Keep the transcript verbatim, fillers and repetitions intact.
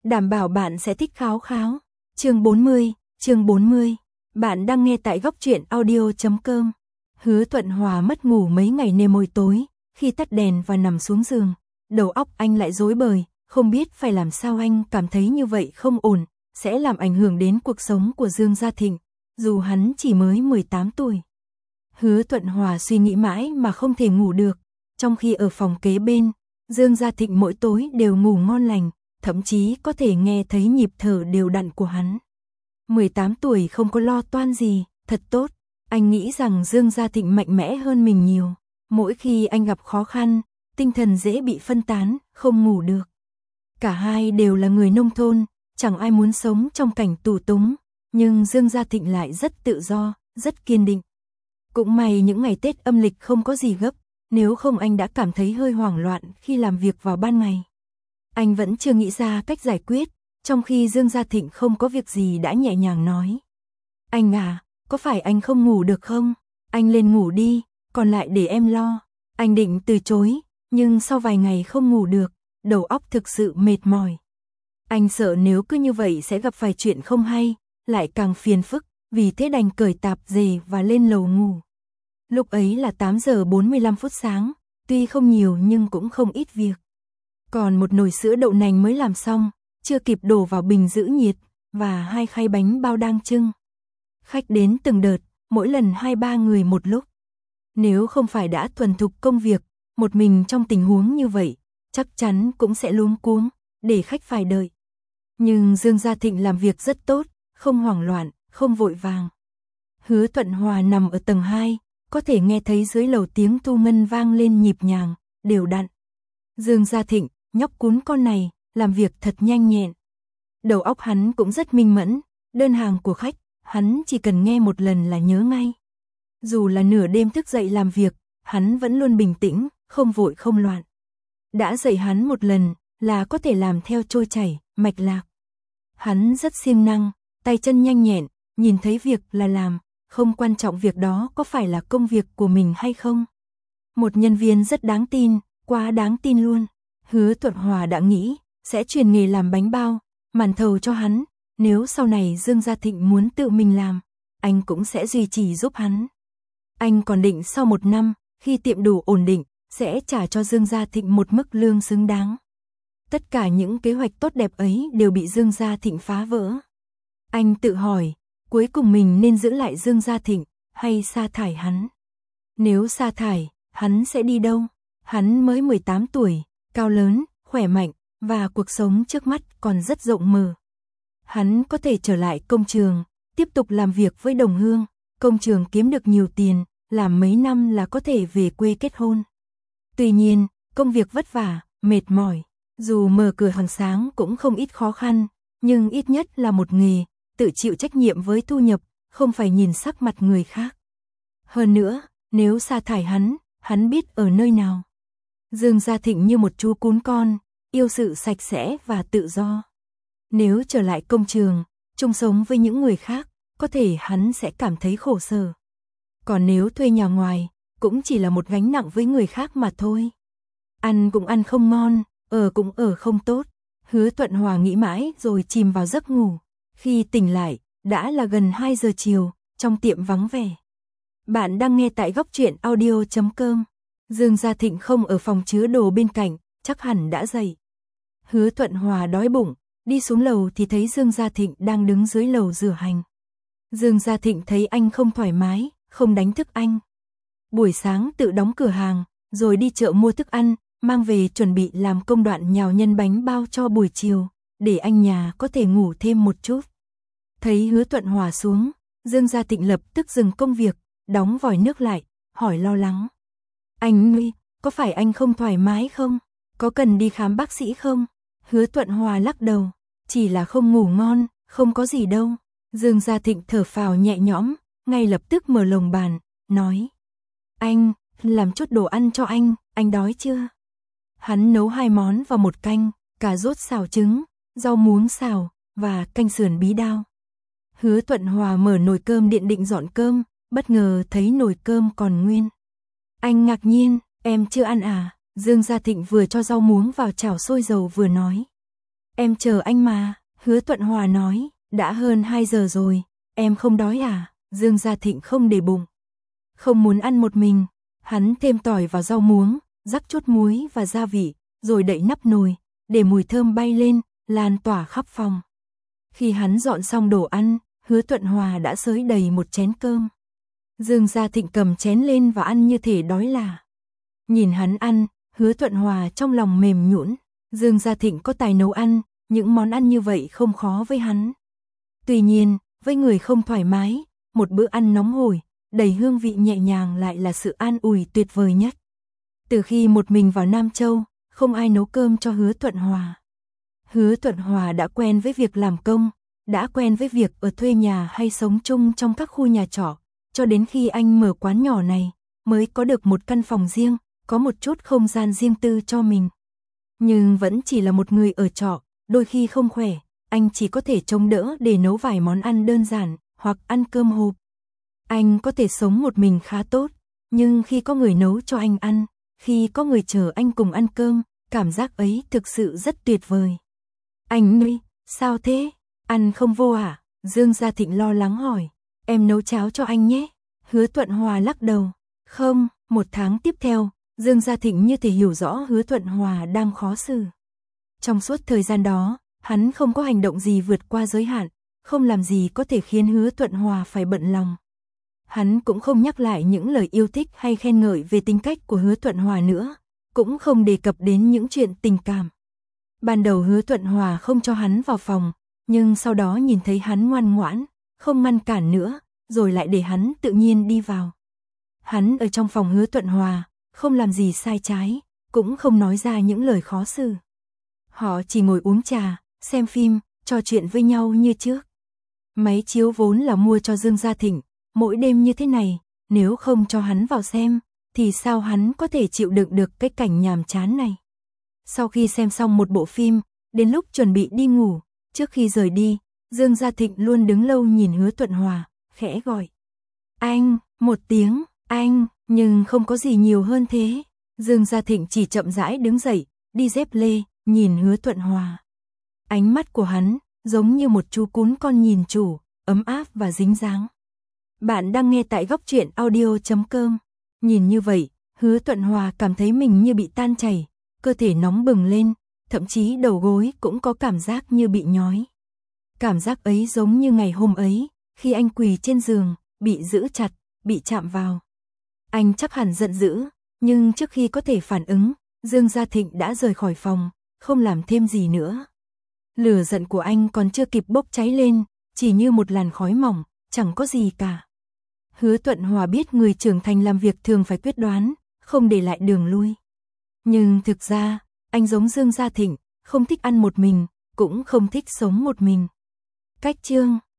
Đảm bảo bạn sẽ thích kháo kháo. Chương bốn mươi, chương bốn mươi. Bạn đang nghe tại góc truyện audio chấm com. Hứa Thuận Hòa mất ngủ mấy ngày nê môi tối, khi tắt đèn và nằm xuống giường, đầu óc anh lại rối bời, không biết phải làm sao. Anh cảm thấy như vậy không ổn, sẽ làm ảnh hưởng đến cuộc sống của Dương Gia Thịnh, dù hắn chỉ mới mười tám tuổi. Hứa Thuận Hòa suy nghĩ mãi mà không thể ngủ được, trong khi ở phòng kế bên, Dương Gia Thịnh mỗi tối đều ngủ ngon lành, thậm chí có thể nghe thấy nhịp thở đều đặn của hắn. mười tám tuổi không có lo toan gì, thật tốt. Anh nghĩ rằng Dương Gia Thịnh mạnh mẽ hơn mình nhiều. Mỗi khi anh gặp khó khăn, tinh thần dễ bị phân tán, không ngủ được. Cả hai đều là người nông thôn, chẳng ai muốn sống trong cảnh tù túng, nhưng Dương Gia Thịnh lại rất tự do, rất kiên định. Cũng may những ngày Tết âm lịch không có gì gấp, nếu không anh đã cảm thấy hơi hoảng loạn khi làm việc vào ban ngày. Anh vẫn chưa nghĩ ra cách giải quyết, trong khi Dương Gia Thịnh không có việc gì đã nhẹ nhàng nói. Anh à, có phải anh không ngủ được không? Anh lên ngủ đi, còn lại để em lo. Anh định từ chối, nhưng sau vài ngày không ngủ được, đầu óc thực sự mệt mỏi. Anh sợ nếu cứ như vậy sẽ gặp phải chuyện không hay, lại càng phiền phức, vì thế đành cởi tạp dề và lên lầu ngủ. Lúc ấy là tám giờ bốn mươi lăm phút sáng, tuy không nhiều nhưng cũng không ít việc. Còn một nồi sữa đậu nành mới làm xong, chưa kịp đổ vào bình giữ nhiệt, và hai khay bánh bao đang trưng. Khách đến từng đợt, mỗi lần hai ba người một lúc. Nếu không phải đã thuần thục công việc, một mình trong tình huống như vậy, chắc chắn cũng sẽ luống cuống, để khách phải đợi. Nhưng Dương Gia Thịnh làm việc rất tốt, không hoảng loạn, không vội vàng. Hứa Thuận Hòa nằm ở tầng hai, có thể nghe thấy dưới lầu tiếng thu ngân vang lên nhịp nhàng, đều đặn. Dương Gia Thịnh, nhóc cún con này, làm việc thật nhanh nhẹn. Đầu óc hắn cũng rất minh mẫn, đơn hàng của khách, hắn chỉ cần nghe một lần là nhớ ngay. Dù là nửa đêm thức dậy làm việc, hắn vẫn luôn bình tĩnh, không vội không loạn. Đã dạy hắn một lần, là có thể làm theo trôi chảy, mạch lạc. Hắn rất siêng năng, tay chân nhanh nhẹn, nhìn thấy việc là làm, không quan trọng việc đó có phải là công việc của mình hay không. Một nhân viên rất đáng tin, quá đáng tin luôn. Hứa Thuận Hòa đã nghĩ, sẽ truyền nghề làm bánh bao, màn thầu cho hắn, nếu sau này Dương Gia Thịnh muốn tự mình làm, anh cũng sẽ duy trì giúp hắn. Anh còn định sau một năm, khi tiệm đủ ổn định, sẽ trả cho Dương Gia Thịnh một mức lương xứng đáng. Tất cả những kế hoạch tốt đẹp ấy đều bị Dương Gia Thịnh phá vỡ. Anh tự hỏi, cuối cùng mình nên giữ lại Dương Gia Thịnh, hay sa thải hắn? Nếu sa thải, hắn sẽ đi đâu? Hắn mới mười tám tuổi, cao lớn, khỏe mạnh, và cuộc sống trước mắt còn rất rộng mở. Hắn có thể trở lại công trường, tiếp tục làm việc với đồng hương, công trường kiếm được nhiều tiền, làm mấy năm là có thể về quê kết hôn. Tuy nhiên, công việc vất vả, mệt mỏi, dù mở cửa hàng sáng cũng không ít khó khăn, nhưng ít nhất là một nghề, tự chịu trách nhiệm với thu nhập, không phải nhìn sắc mặt người khác. Hơn nữa, nếu sa thải hắn, hắn biết ở nơi nào. Dương Gia Thịnh như một chú cún con, yêu sự sạch sẽ và tự do. Nếu trở lại công trường, chung sống với những người khác, có thể hắn sẽ cảm thấy khổ sở. Còn nếu thuê nhà ngoài, cũng chỉ là một gánh nặng với người khác mà thôi. Ăn cũng ăn không ngon, ở cũng ở không tốt. Hứa Thuận Hòa nghĩ mãi rồi chìm vào giấc ngủ. Khi tỉnh lại, đã là gần hai giờ chiều, trong tiệm vắng vẻ. Bạn đang nghe tại góc truyện audio chấm com. Dương Gia Thịnh không ở phòng chứa đồ bên cạnh, chắc hẳn đã dậy. Hứa Thuận Hòa đói bụng, đi xuống lầu thì thấy Dương Gia Thịnh đang đứng dưới lầu rửa hành. Dương Gia Thịnh thấy anh không thoải mái, không đánh thức anh. Buổi sáng tự đóng cửa hàng, rồi đi chợ mua thức ăn, mang về chuẩn bị làm công đoạn nhào nhân bánh bao cho buổi chiều, để anh nhà có thể ngủ thêm một chút. Thấy Hứa Thuận Hòa xuống, Dương Gia Thịnh lập tức dừng công việc, đóng vòi nước lại, hỏi lo lắng. Anh Nguy, có phải anh không thoải mái không? Có cần đi khám bác sĩ không? Hứa Thuận Hòa lắc đầu, chỉ là không ngủ ngon, không có gì đâu. Dương Gia Thịnh thở phào nhẹ nhõm, ngay lập tức mở lồng bàn, nói. Anh, làm chút đồ ăn cho anh, anh đói chưa? Hắn nấu hai món vào một canh, cà rốt xào trứng, rau muống xào, và canh sườn bí đao. Hứa Thuận Hòa mở nồi cơm điện định dọn cơm, bất ngờ thấy nồi cơm còn nguyên. Anh ngạc nhiên, em chưa ăn à? Dương Gia Thịnh vừa cho rau muống vào chảo sôi dầu vừa nói. Em chờ anh mà, Hứa Thuận Hòa nói, đã hơn hai giờ rồi, em không đói à? Dương Gia Thịnh không để bụng. Không muốn ăn một mình, hắn thêm tỏi vào rau muống, rắc chút muối và gia vị, rồi đậy nắp nồi, để mùi thơm bay lên, lan tỏa khắp phòng. Khi hắn dọn xong đồ ăn, Hứa Thuận Hòa đã xới đầy một chén cơm. Dương Gia Thịnh cầm chén lên và ăn như thể đói là. Nhìn hắn ăn, Hứa Thuận Hòa trong lòng mềm nhũn. Dương Gia Thịnh có tài nấu ăn, những món ăn như vậy không khó với hắn. Tuy nhiên, với người không thoải mái, một bữa ăn nóng hổi, đầy hương vị nhẹ nhàng lại là sự an ủi tuyệt vời nhất. Từ khi một mình vào Nam Châu, không ai nấu cơm cho Hứa Thuận Hòa. Hứa Thuận Hòa đã quen với việc làm công, đã quen với việc ở thuê nhà hay sống chung trong các khu nhà trọ, cho đến khi anh mở quán nhỏ này, mới có được một căn phòng riêng, có một chút không gian riêng tư cho mình. Nhưng vẫn chỉ là một người ở trọ, đôi khi không khỏe, anh chỉ có thể chống đỡ để nấu vài món ăn đơn giản, hoặc ăn cơm hộp. Anh có thể sống một mình khá tốt, nhưng khi có người nấu cho anh ăn, khi có người chờ anh cùng ăn cơm, cảm giác ấy thực sự rất tuyệt vời. Anh ơi, sao thế? Ăn không vô à? Dương Gia Thịnh lo lắng hỏi. Em nấu cháo cho anh nhé. Hứa Thuận Hòa lắc đầu. Không, một tháng tiếp theo, Dương Gia Thịnh như thể hiểu rõ Hứa Thuận Hòa đang khó xử. Trong suốt thời gian đó, hắn không có hành động gì vượt qua giới hạn, không làm gì có thể khiến Hứa Thuận Hòa phải bận lòng. Hắn cũng không nhắc lại những lời yêu thích hay khen ngợi về tính cách của Hứa Thuận Hòa nữa, cũng không đề cập đến những chuyện tình cảm. Ban đầu Hứa Thuận Hòa không cho hắn vào phòng, nhưng sau đó nhìn thấy hắn ngoan ngoãn, không ngăn cản nữa, rồi lại để hắn tự nhiên đi vào. Hắn ở trong phòng Hứa Thuận Hòa, không làm gì sai trái, cũng không nói ra những lời khó xử. Họ chỉ ngồi uống trà, xem phim, trò chuyện với nhau như trước. Máy chiếu vốn là mua cho Dương Gia Thịnh, mỗi đêm như thế này, nếu không cho hắn vào xem, thì sao hắn có thể chịu đựng được cái cảnh nhàm chán này. Sau khi xem xong một bộ phim, đến lúc chuẩn bị đi ngủ, trước khi rời đi, Dương Gia Thịnh luôn đứng lâu nhìn Hứa Thuận Hòa, khẽ gọi. Anh, một tiếng, anh, nhưng không có gì nhiều hơn thế. Dương Gia Thịnh chỉ chậm rãi đứng dậy, đi dép lê, nhìn Hứa Thuận Hòa. Ánh mắt của hắn, giống như một chú cún con nhìn chủ, ấm áp và dính dáng. Bạn đang nghe tại góc truyện audio chấm com. Nhìn như vậy, Hứa Thuận Hòa cảm thấy mình như bị tan chảy, cơ thể nóng bừng lên, thậm chí đầu gối cũng có cảm giác như bị nhói. Cảm giác ấy giống như ngày hôm ấy, khi anh quỳ trên giường, bị giữ chặt, bị chạm vào. Anh chắc hẳn giận dữ, nhưng trước khi có thể phản ứng, Dương Gia Thịnh đã rời khỏi phòng, không làm thêm gì nữa. Lửa giận của anh còn chưa kịp bốc cháy lên, chỉ như một làn khói mỏng, chẳng có gì cả. Hứa Thuận Hòa biết người trưởng thành làm việc thường phải quyết đoán, không để lại đường lui. Nhưng thực ra, anh giống Dương Gia Thịnh, không thích ăn một mình, cũng không thích sống một mình. Cách chương